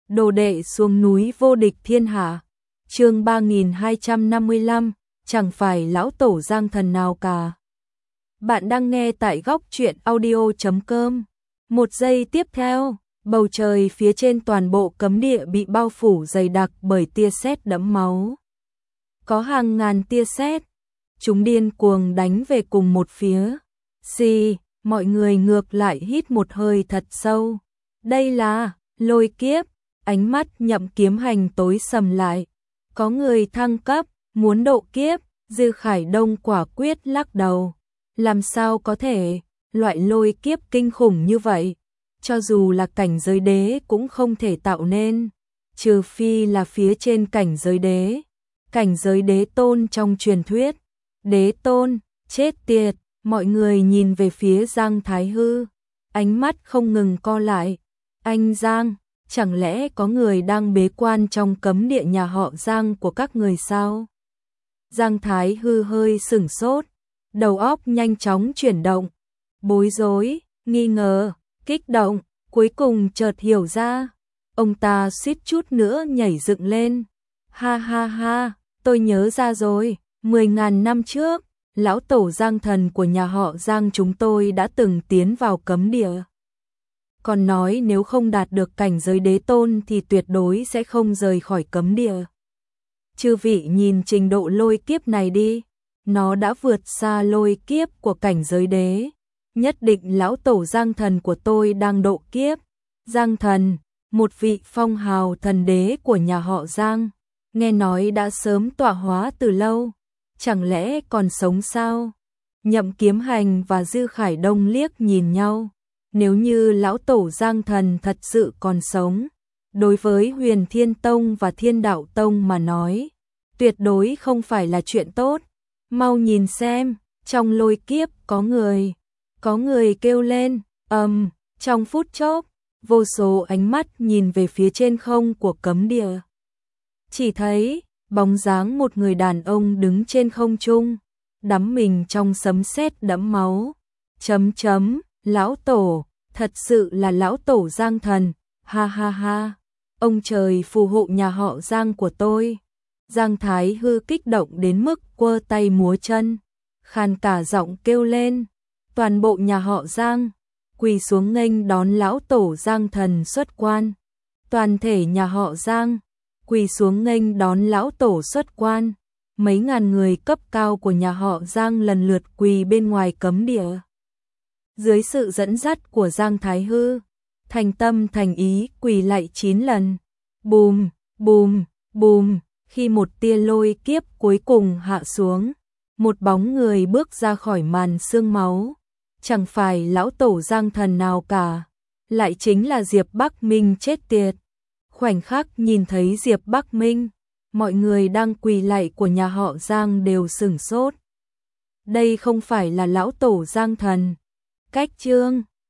đồ đệ xuống núi vô địch thiên hạ. Chương 3255, chẳng phải lão tổ Giang Thần nào cả. Bạn đang nghe tại góc truyện audio.com. Một giây tiếp theo, bầu trời phía trên toàn bộ cấm địa bị bao phủ dày đặc bởi tia sét đẫm máu. Có hàng ngàn tia sét, chúng điên cuồng đánh về cùng một phía. Mọi người ngược lại hít một hơi thật sâu. Đây là lôi kiếp. Ánh mắt Nhậm Kiếm Hành tối sầm lại. Có người thăng cấp, muốn độ kiếp. Dư Khải Đông quả quyết lắc đầu. Làm sao có thể, loại lôi kiếp kinh khủng như vậy, cho dù là cảnh giới đế cũng không thể tạo nên, trừ phi là phía trên cảnh giới đế. Cảnh giới đế tôn trong truyền thuyết. Đế tôn, chết tiệt. Mọi người nhìn về phía Giang Thái Hư, ánh mắt không ngừng co lại. Anh Giang, chẳng lẽ có người đang bế quan trong cấm địa nhà họ Giang của các người sao? Giang Thái Hư hơi sửng sốt, đầu óc nhanh chóng chuyển động, bối rối, nghi ngờ, kích động, cuối cùng chợt hiểu ra. Ông ta suýt chút nữa nhảy dựng lên. Ha ha ha, tôi nhớ ra rồi, 10.000 năm trước, lão tổ Giang Thần của nhà họ Giang chúng tôi đã từng tiến vào cấm địa. Còn nói nếu không đạt được cảnh giới đế tôn thì tuyệt đối sẽ không rời khỏi cấm địa. Chư vị nhìn trình độ lôi kiếp này đi, nó đã vượt xa lôi kiếp của cảnh giới đế. Nhất định lão tổ Giang Thần của tôi đang độ kiếp. Giang Thần, một vị phong hào thần đế của nhà họ Giang, nghe nói đã sớm tọa hóa từ lâu. Chẳng lẽ còn sống sao? Nhậm Kiếm Hành và Dư Khải Đông liếc nhìn nhau. Nếu như lão tổ Giang Thần thật sự còn sống, đối với Huyền Thiên Tông và Thiên Đạo Tông mà nói, tuyệt đối không phải là chuyện tốt. Mau nhìn xem, trong lôi kiếp có người kêu lên. Trong phút chốc, vô số ánh mắt nhìn về phía trên không của cấm địa. Chỉ thấy bóng dáng một người đàn ông đứng trên không trung, đắm mình trong sấm sét đẫm máu. Lão tổ, thật sự là lão tổ Giang Thần, ha ha ha, ông trời phù hộ nhà họ Giang của tôi. Giang Thái Hư kích động đến mức quơ tay múa chân, khàn cả giọng kêu lên. Toàn bộ nhà họ Giang quỳ xuống nghênh đón lão tổ Giang Thần xuất quan. Toàn thể nhà họ Giang quỳ xuống nghênh đón lão tổ xuất quan. Mấy ngàn người cấp cao của nhà họ Giang lần lượt quỳ bên ngoài cấm địa. Dưới sự dẫn dắt của Giang Thái Hư, thành tâm thành ý quỳ lạy 9 lần. Bùm, bùm, bùm, khi một tia lôi kiếp cuối cùng hạ xuống, một bóng người bước ra khỏi màn sương máu. Chẳng phải lão tổ Giang Thần nào cả, lại chính là Diệp Bắc Minh chết tiệt. Khoảnh khắc nhìn thấy Diệp Bắc Minh, mọi người đang quỳ lạy của nhà họ Giang đều sửng sốt. Đây không phải là lão tổ Giang Thần. Cách chương